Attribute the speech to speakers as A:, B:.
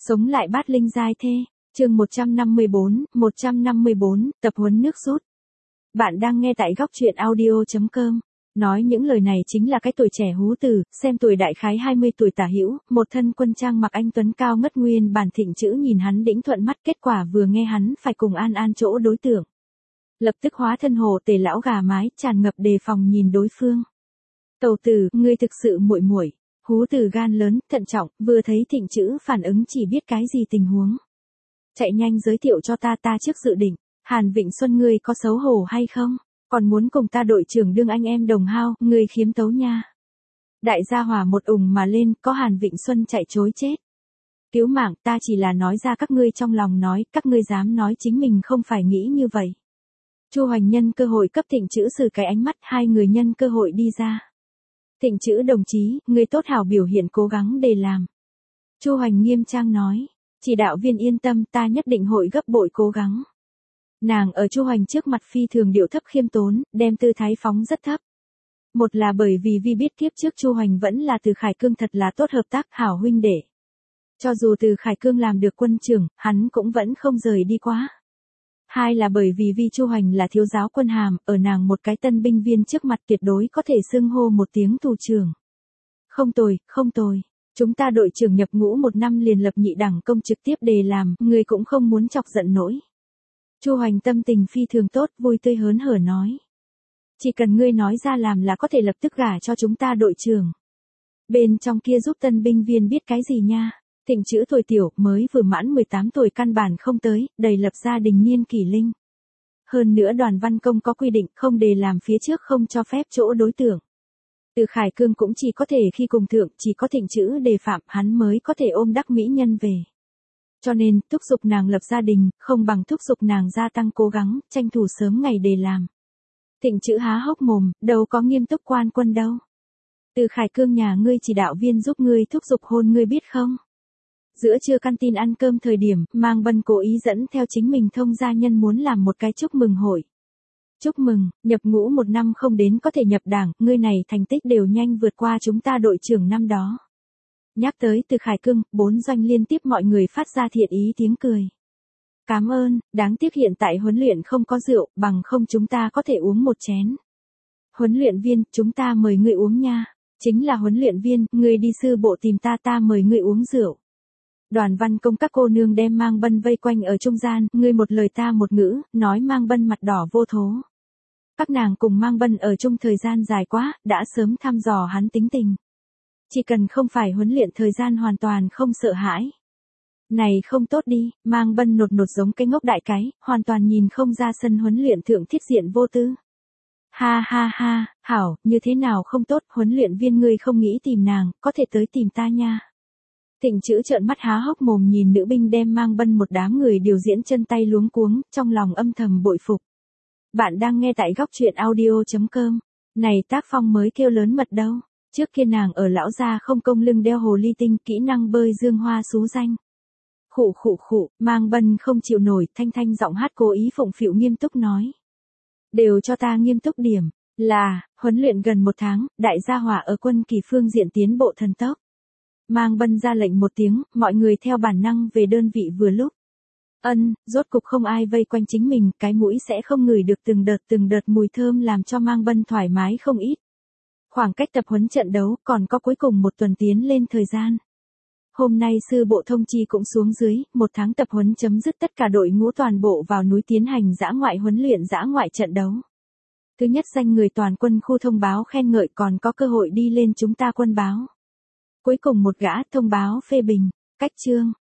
A: Sống lại bát linh giai thê, chương 154, tập huấn nước rút. Bạn đang nghe tại góc truyện audio.com. Nói những lời này chính là cái tuổi trẻ hú từ, xem tuổi đại khái 20 tuổi tả hữu, một thân quân trang mặc anh tuấn cao ngất nguyên bản thịnh chữ nhìn hắn đĩnh thuận mắt, kết quả vừa nghe hắn phải cùng An An chỗ đối tượng. Lập tức hóa thân hồ tề lão gà mái, tràn ngập đề phòng nhìn đối phương. Tẩu tử, ngươi thực sự muội muội. Hú từ gan lớn, thận trọng, vừa thấy thịnh chữ phản ứng chỉ biết cái gì tình huống. Chạy nhanh giới thiệu cho ta trước dự định, Hàn Vịnh Xuân ngươi có xấu hổ hay không? Còn muốn cùng ta đội trưởng đương anh em đồng hao, ngươi khiếm tấu nha. Đại gia hỏa một ùng mà lên, có Hàn Vịnh Xuân chạy chối chết. Cứu mạng, ta chỉ là nói ra các ngươi trong lòng nói, các ngươi dám nói chính mình không phải nghĩ như vậy. Chu Hoành nhân cơ hội cấp thịnh chữ sử cái ánh mắt, hai người nhân cơ hội đi ra. Thịnh chữ đồng chí, người tốt hảo biểu hiện cố gắng để làm. Chu Hoành nghiêm trang nói, chỉ đạo viên yên tâm, ta nhất định hội gấp bội cố gắng. Nàng ở Chu Hoành trước mặt phi thường điệu thấp khiêm tốn, đem tư thái phóng rất thấp. Một là bởi vì biết kiếp trước Chu Hoành vẫn là Từ Khải Cương thật là tốt hợp tác hảo huynh đệ. Cho dù Từ Khải Cương làm được quân trưởng, hắn cũng vẫn không rời đi quá. Hai là bởi vì Chu Hoành là thiếu giáo quân hàm, ở nàng một cái tân binh viên trước mặt tuyệt đối có thể xưng hô một tiếng thủ trưởng. Không tồi, chúng ta đội trưởng nhập ngũ 1 năm liền lập nhị đẳng công trực tiếp đề làm, người cũng không muốn chọc giận nổi. Chu Hoành tâm tình phi thường tốt, vui tươi hớn hở nói. Chỉ cần ngươi nói ra làm là có thể lập tức gả cho chúng ta đội trưởng. Bên trong kia giúp tân binh viên biết cái gì nha. Thịnh chữ tuổi tiểu, mới vừa mãn 18 tuổi căn bản không tới, đầy lập gia đình niên kỷ linh. Hơn nữa đoàn văn công có quy định không đề làm phía trước không cho phép chỗ đối tượng. Từ Khải Cương cũng chỉ có thể khi cùng thượng, chỉ có thịnh chữ đề phạm hắn mới có thể ôm đắc mỹ nhân về. Cho nên, thúc giục nàng lập gia đình, không bằng thúc giục nàng gia tăng cố gắng, tranh thủ sớm ngày đề làm. Thịnh chữ há hốc mồm, đâu có nghiêm túc quan quân đâu. Từ Khải Cương nhà ngươi chỉ đạo viên giúp ngươi thúc giục hôn ngươi biết không? Giữa trưa căn tin ăn cơm thời điểm, Mang Bân cố ý dẫn theo chính mình thông gia nhân muốn làm một cái chúc mừng hội. Chúc mừng, nhập ngũ 1 năm không đến có thể nhập đảng, ngươi này thành tích đều nhanh vượt qua chúng ta đội trưởng năm đó. Nhắc tới Từ Khải Cương, 4 doanh liên tiếp mọi người phát ra thiện ý tiếng cười. Cảm ơn, đáng tiếc hiện tại huấn luyện không có rượu, bằng không chúng ta có thể uống một chén. Huấn luyện viên, chúng ta mời ngươi uống nha. Chính là huấn luyện viên, ngươi đi sư bộ tìm ta mời ngươi uống rượu. Đoàn văn công các cô nương đem Mang Bân vây quanh ở trung gian, ngươi một lời ta một ngữ, nói Mang Bân mặt đỏ vô thố. Các nàng cùng Mang Bân ở chung thời gian dài quá, đã sớm thăm dò hắn tính tình. Chỉ cần không phải huấn luyện thời gian hoàn toàn không sợ hãi. Này không tốt đi, Mang Bân nột giống cái ngốc đại cái, hoàn toàn nhìn không ra sân huấn luyện thượng thiết diện vô tư. Ha, hảo, như thế nào không tốt, huấn luyện viên ngươi không nghĩ tìm nàng, có thể tới tìm ta nha. Thịnh chữ trợn mắt há hốc mồm nhìn nữ binh đem Mang Bân một đám người điều diễn chân tay luống cuống, trong lòng âm thầm bội phục. Bạn đang nghe tại góc truyện audio.com. Này tác phong mới kêu lớn mật đâu. Trước kia nàng ở lão gia không công lưng đeo hồ ly tinh, kỹ năng bơi dương hoa xú danh. Khụ, Mang Bân không chịu nổi, thanh giọng hát cố ý phụng phịu nghiêm túc nói. Đều cho ta nghiêm túc điểm, là, huấn luyện gần 1 tháng, đại gia hỏa ở quân kỳ phương diện tiến bộ thần tốc. Mang Bân ra lệnh một tiếng, mọi người theo bản năng về đơn vị vừa lúc. Rốt cục không ai vây quanh chính mình, cái mũi sẽ không ngửi được từng đợt mùi thơm làm cho Mang Bân thoải mái không ít. Khoảng cách tập huấn trận đấu còn có cuối cùng 1 tuần tiến lên thời gian. Hôm nay sư bộ thông chi cũng xuống dưới, 1 tháng tập huấn chấm dứt, tất cả đội ngũ toàn bộ vào núi tiến hành dã ngoại huấn luyện dã ngoại trận đấu. Thứ nhất danh người toàn quân khu thông báo khen ngợi, còn có cơ hội đi lên chúng ta quân báo. Cuối cùng một gã thông báo phê bình, cách chương,